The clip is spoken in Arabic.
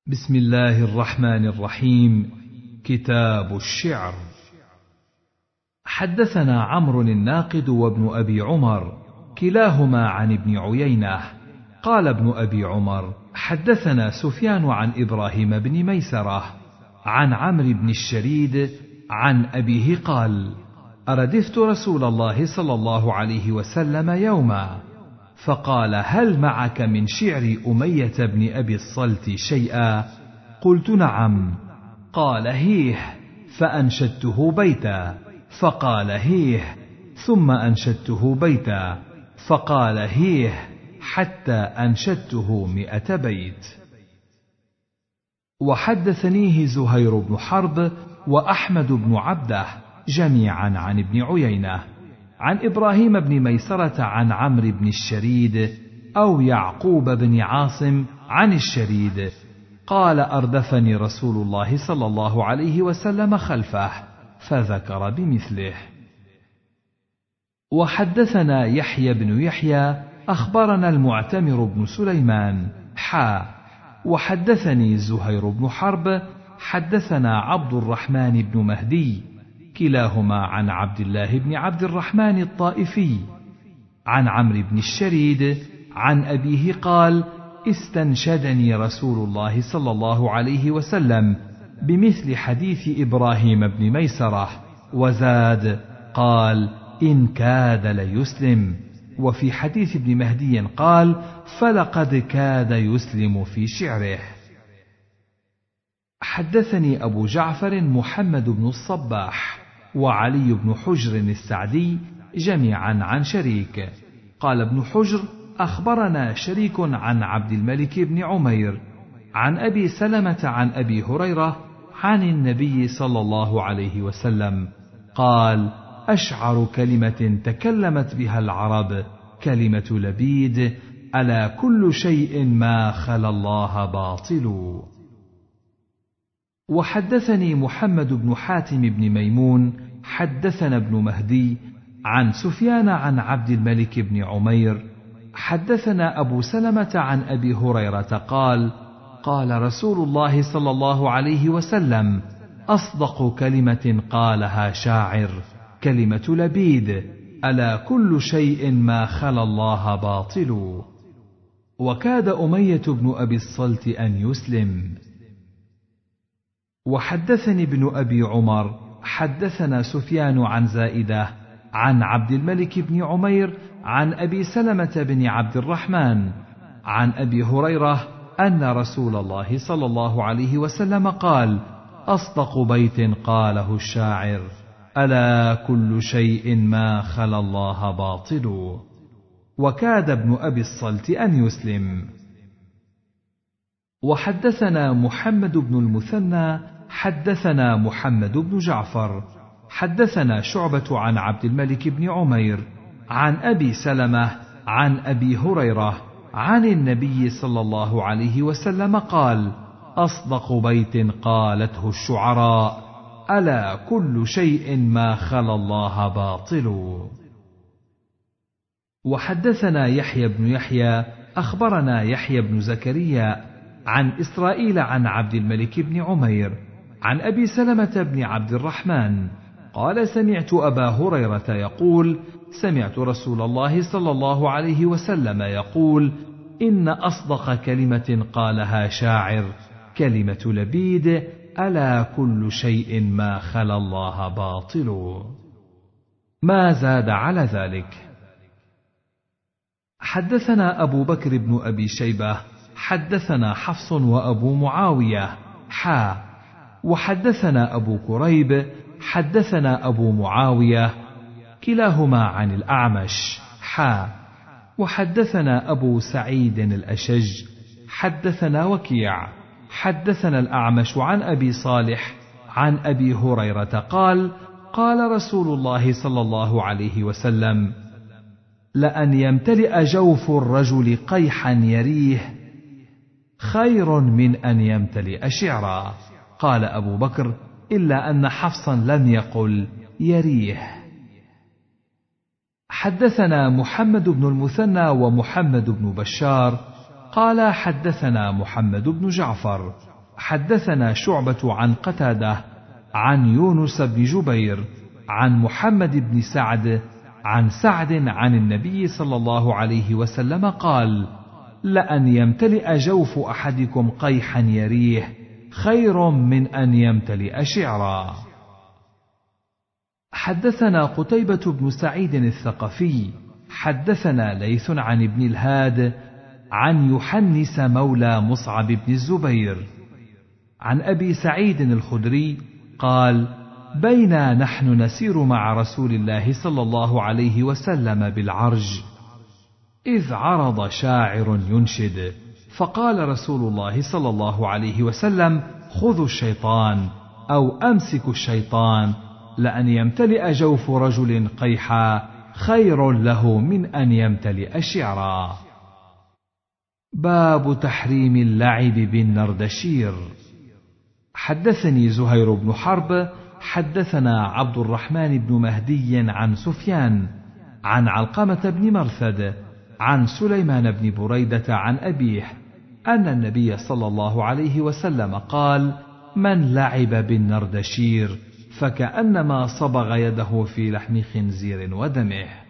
بسم الله الرحمن الرحيم. كتاب الشعر. حدثنا عمرو الناقد وابن أبي عمر كلاهما عن ابن عيينة قال ابن أبي عمر حدثنا سفيان عن إبراهيم بن ميسرة عن عمرو بن الشريد عن أبيه قال: أردفت رسول الله صلى الله عليه وسلم يوما فقال: هل معك من شعر أمية بن أبي الصلت شيئا؟ قلت: نعم. قال: هيه، فأنشدته بيتا، فقال: هيه، ثم أنشدته بيتا، فقال: هيه، حتى أنشدته 100 بيت. وحدثنيه زهير بن حرب وأحمد بن عبده جميعا عن ابن عيينة عن إبراهيم بن ميسرة عن عمرو بن الشريد أو يعقوب بن عاصم عن الشريد قال: أردفني رسول الله صلى الله عليه وسلم خلفه، فذكر بمثله. وحدثنا يحيى بن يحيى أخبرنا المعتمر بن سليمان وحدثني زهير بن حرب حدثنا عبد الرحمن بن مهدي كلاهما عن عبد الله بن عبد الرحمن الطائفي عن عمرو بن الشريد عن أبيه قال: استنشدني رسول الله صلى الله عليه وسلم بمثل حديث إبراهيم بن ميسرة، وزاد قال: إن كاد ليسلم. وفي حديث ابن مهدي قال: فلقد كاد يسلم في شعره. حدثني أبو جعفر محمد بن الصباح وعلي بن حجر السعدي جميعا عن شريك قال ابن حجر: أخبرنا شريك عن عبد الملك بن عمير عن أبي سلمة عن أبي هريرة عن النبي صلى الله عليه وسلم قال: أشعر كلمة تكلمت بها العرب كلمة لبيد: ألا كل شيء ما خلا الله باطل. وحدثني محمد بن حاتم بن ميمون حدثنا ابن مهدي عن سفيان عن عبد الملك بن عمير حدثنا أبو سلمة عن أبي هريرة قال: قال رسول الله صلى الله عليه وسلم: أصدق كلمة قالها شاعر كلمة لبيد: ألا كل شيء ما خلا الله باطل. وكاد أمية بن أبي الصلت أن يسلم. وحدثني ابن أبي عمر حدثنا سفيان عن زائدة عن عبد الملك بن عمير عن أبي سلمة بن عبد الرحمن عن أبي هريرة أن رسول الله صلى الله عليه وسلم قال: أصدق بيت قاله الشاعر: ألا كل شيء ما خلا الله باطل. وكاد ابن أبي الصلت أن يسلم. وحدثنا محمد بن المثنى حدثنا محمد بن جعفر حدثنا شعبة عن عبد الملك بن عمير عن أبي سلمة عن أبي هريرة عن النبي صلى الله عليه وسلم قال: أصدق بيت قالته الشعراء: ألا كل شيء ما خلا الله باطل. وحدثنا يحيى بن يحيى أخبرنا يحيى بن زكريا عن إسرائيل عن عبد الملك بن عمير عن أبي سلمة بن عبد الرحمن قال: سمعت أبا هريرة يقول: سمعت رسول الله صلى الله عليه وسلم يقول: إن أصدق كلمة قالها شاعر كلمة لبيد: ألا كل شيء ما خلا الله باطل. ما زاد على ذلك. حدثنا أبو بكر بن أبي شيبة حدثنا حفص وأبو معاوية وحدثنا أبو كريب حدثنا أبو معاوية كلاهما عن الأعمش وحدثنا أبو سعيد الأشج حدثنا وكيع حدثنا الأعمش عن أبي صالح عن أبي هريرة قال: قال رسول الله صلى الله عليه وسلم: لأن يمتلئ جوف الرجل قيحا يريه خير من أن يمتلئ شعرا. قال أبو بكر: إلا أن حفصا لم يقل يريه. حدثنا محمد بن المثنى ومحمد بن بشار قال: حدثنا محمد بن جعفر حدثنا شعبة عن قتادة عن يونس بن جبير عن محمد بن سعد عن سعد عن النبي صلى الله عليه وسلم قال: لأن يمتلئ جوف أحدكم قيحا يريه خير من أن يمتلئ شعرا. حدثنا قتيبة بن سعيد الثقفي حدثنا ليث عن ابن الهاد عن يحنس مولى مصعب بن الزبير عن أبي سعيد الخدري قال: بينا نحن نسير مع رسول الله صلى الله عليه وسلم بالعرج إذ عرض شاعر ينشد، فقال رسول الله صلى الله عليه وسلم: خذوا الشيطان أو أمسكوا الشيطان، لأن يمتلئ جوف رجل قيحا خير له من أن يمتلئ شعرا. باب تحريم اللعب بالنردشير. حدثني زهير بن حرب حدثنا عبد الرحمن بن مهدي عن سفيان عن علقمة بن مرثد عن سليمان بن بريدة عن أبيه أن النبي صلى الله عليه وسلم قال: من لعب بالنردشير فكأنما صبغ يده في لحم خنزير ودمه.